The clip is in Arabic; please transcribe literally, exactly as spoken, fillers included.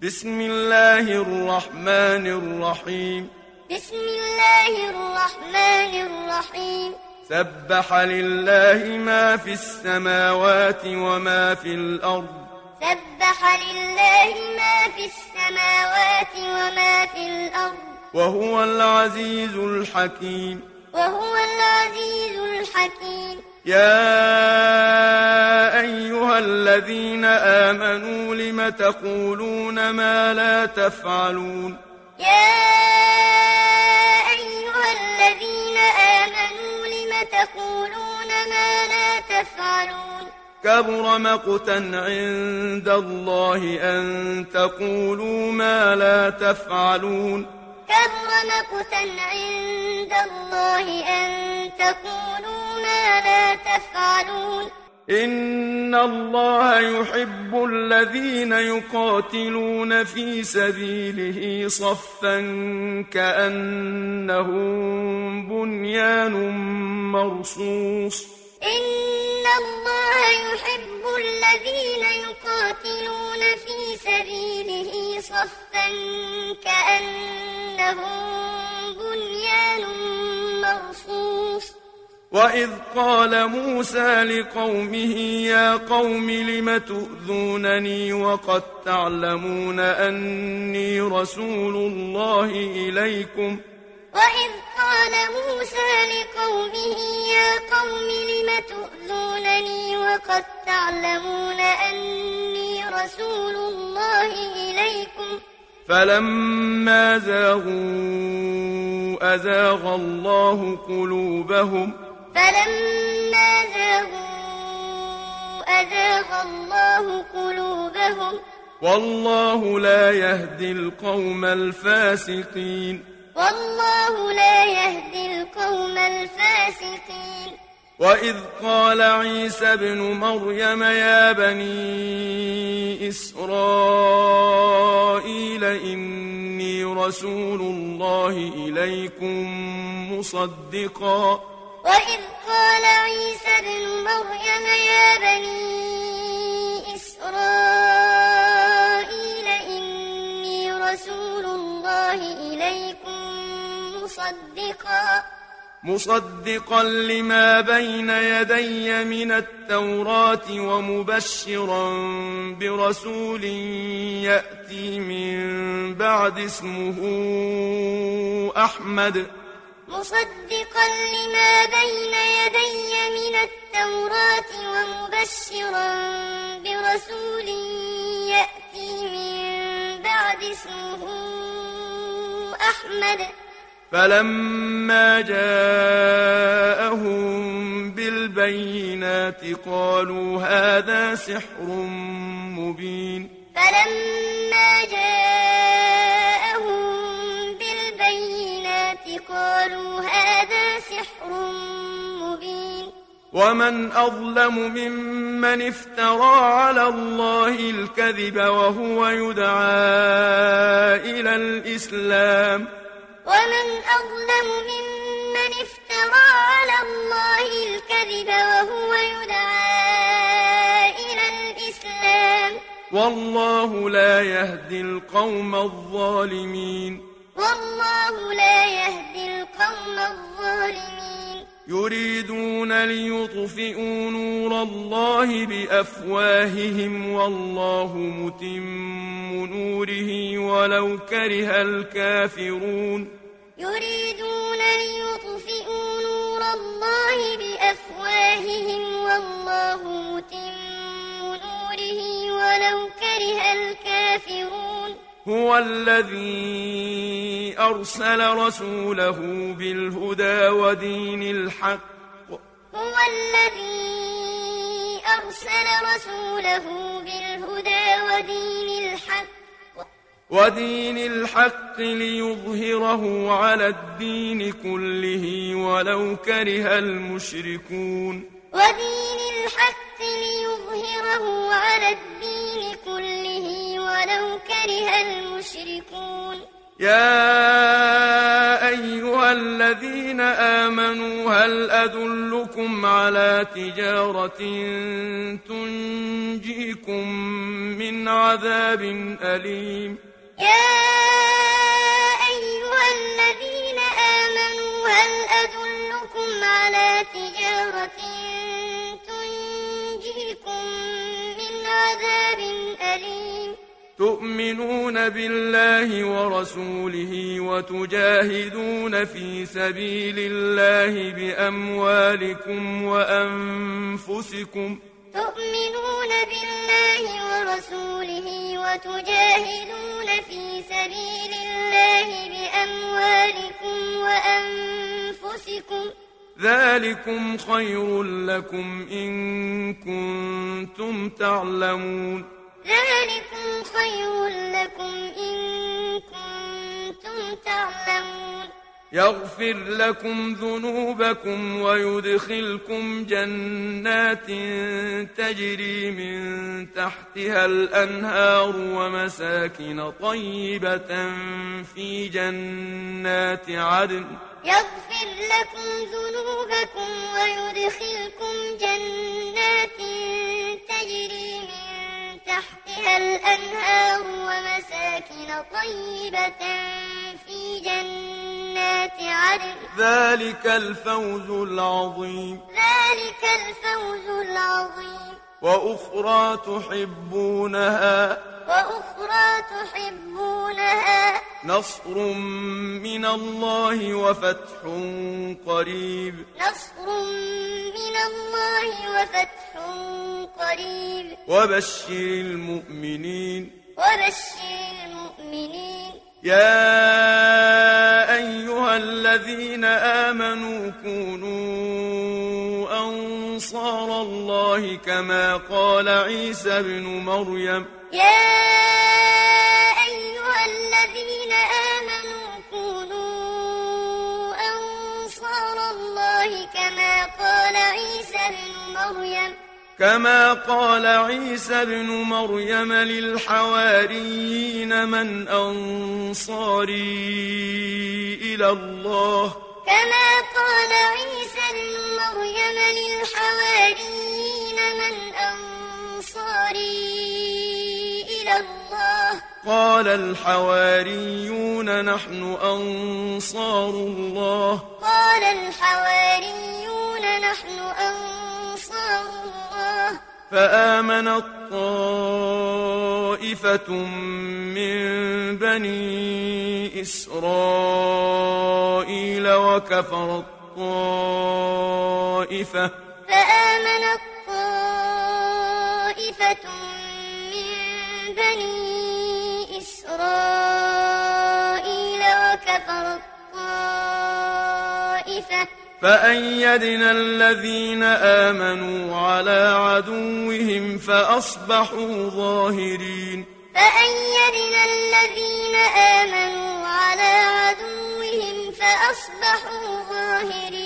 بسم الله الرحمن الرحيم بسم الله الرحمن الرحيم سبح لله ما في السماوات وما في الأرض سبح لله ما في السماوات وما في الأرض وهو العزيز الحكيم وهو العزيز الحكيم يا أيها الذين آمنوا لم تقولون ما لا تفعلون يا أيها الذين آمنوا لم تقولون ما لا تفعلون كبر مقتا عند الله أن تقولوا ما لا تفعلون كبر مقتا عند الله أن تقولوا ما لا تفعلون إن الله يحب الذين يقاتلون في سبيله صفا كأنهم بنيان مرصوص إن الله يحب الذين يقاتلون في سبيله صفا كأنهم بنيان مرصوص وإذ قال موسى لقومه يا قوم لم تؤذونني وقد تعلمون أني رسول الله إليكم وإذ قال موسى لقومه يا قوم لم تؤذونني وقد تعلمون أني رسول الله إليكم فلما زاغوا أزاغ الله قلوبهم فلما زاغوا أزاغ الله قلوبهم والله لا يهدي القوم الفاسقين والله لا يهدي القوم الفاسقين وإذ قال عيسى ابن مريم يا بني إسرائيل إني رسول الله إليكم مصدقا وإذ قال عيسى ابن مريم يا بني إسرائيل إني رسول الله إليكم مصدقا مصدقا لما بين يدي من التوراة ومبشرا برسول يأتي من بعد اسمه أحمد مصدقا لما بين يدي من التوراة ومبشرا برسول يأتي من بعد اسمه أحمد فلما جاءهم بالبينات قالوا هذا سحر مبين فلما جاءهم بالبينات قالوا هذا سحر مبين ومن أظلم ممن افترى على الله الكذب وهو يدعى إلى الإسلام ومن أظلم ممن افترى على الله الكذب وهو يدعى إلى الإسلام والله لا يهدي القوم الظالمين والله لا يهدي القوم الظالمين يريدون ليطفئوا نور الله بأفواههم والله متم نوره ولو كره الكافرون يريدون ليطفئوا نور الله بأفواههم والله متم نوره ولو كره الكافرون هو الذي أرسل رسوله بالهدى ودين الحق هو الذي أرسل رسوله بالهدى ودين الحق ودين الحق ليظهره على الدين كله ولو كره المشركون ودين الحق ليظهره على الدين كله ولو كره المشركون يا أيها الذين آمنوا هل أدلكم على تجارة تنجيكم من عذاب أليم يا أيها الذين آمنوا هل أدلكم على تجارة تنجيكم من عذاب أليم تؤمنون بالله ورسوله وتجاهدون في سبيل الله بأموالكم وأنفسكم تؤمنون بالله ورسوله وتجاهدون في سبيل الله بأموالكم وأنفسكم ذلكم خير لكم إن كنتم تعلمون ذلكم خير لكم إن كنتم تعلمون يغفر لكم ذنوبكم ويدخلكم جنات تجري من تحتها الأنهار ومساكن طيبة في جنات عدن يغفر لكم ذنوبكم ويدخلكم جنات تجري من تحتها الأنهار ومساكن طيبة في جنات عدن ذلك الفوز العظيم ذلك الفوز العظيم وأخرى تحبونها وأخرى تحبونها نصر من الله وفتح قريب نصر من الله وفتح قريب وبشر المؤمنين وبشر المؤمنين يا أيها الذين آمنوا كونوا أنصار الله كما قال عيسى ابن مريم يا أيها الذين آمنوا كونوا أنصار الله كما قال عيسى ابن مريم كما قال عيسى ابن مريم للحواريين من أنصاري إلى الله كما قال عيسى ابن مريم للحواريين من أنصاري إلى الله قال الحواريون نحن أنصار الله قال الحواريون نحن أنصار الله فآمنت طائفة من بني إسرائيل وكفرت طائفة فآمنت طائفة من بني إسرائيل وكفرت طائفة فأيدنا الذين آمنوا على عدوهم فأصبحوا ظاهرين فأيدنا الذين آمنوا على عدوهم فأصبحوا ظاهرين